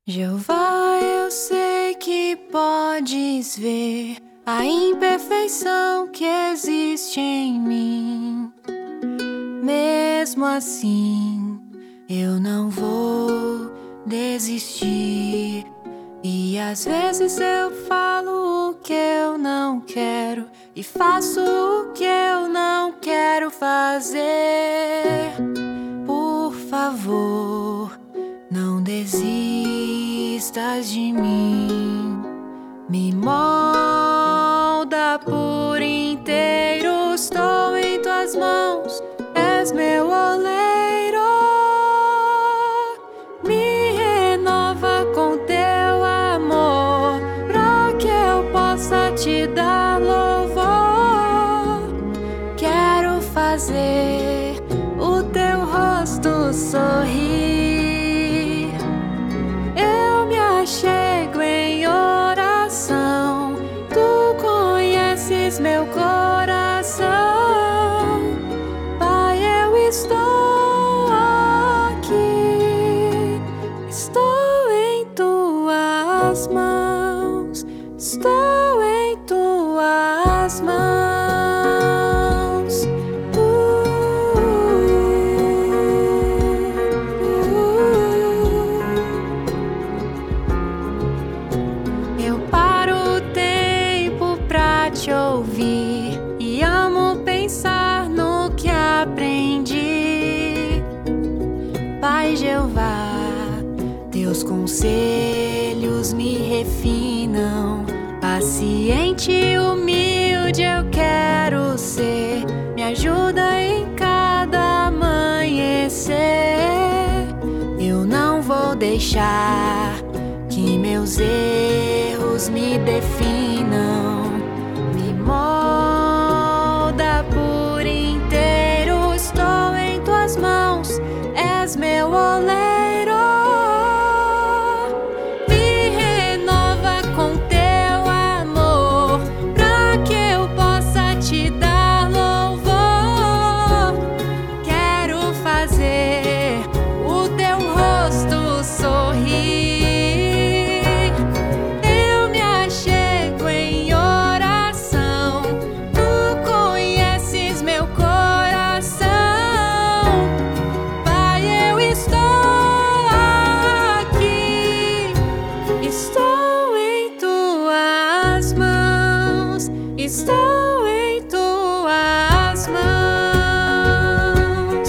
Jeová, eu sei que podes ver a imperfeição que existe em mim. Mesmo assim, eu não vou desistir. E às vezes eu falo o que eu não quero e faço o que eu não quero fazer. Por favor, não desistas de mim. Me molda por inteiro. Estou em tuas mãos, és meu oleiro. Me renova com teu amor, pra que eu possa te dar louvor. Quero fazer o teu rosto sorrir. Eu me achego em oração, tu conheces meu coração. Pai, eu estou aqui, estou em tuas mãos, estou em tuas mãos. Eu paro o tempo pra te ouvir e amo pensar no que aprendi. Pai Jeová, teus conselhos me refinam. Paciente e humilde eu quero ser. Me ajuda em cada amanhecer. Eu não vou deixar que meus erros me definam. Me molda por inteiro. Estou em tuas mãos, és meu oleiro. Me renova com teu amor, pra que eu possa te dar louvor. Quero fazer o teu rosto sorrir. Estou em tuas mãos.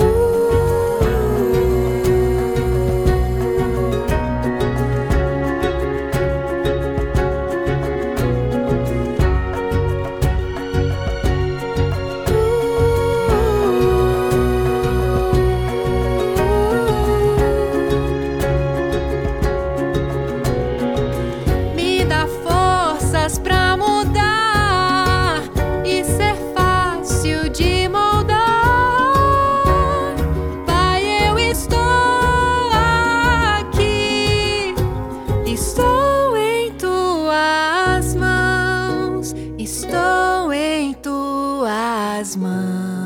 Me dá forças pra mudar e ser fácil de moldar. Pai, eu estou aqui, estou em tuas mãos, estou em tuas mãos.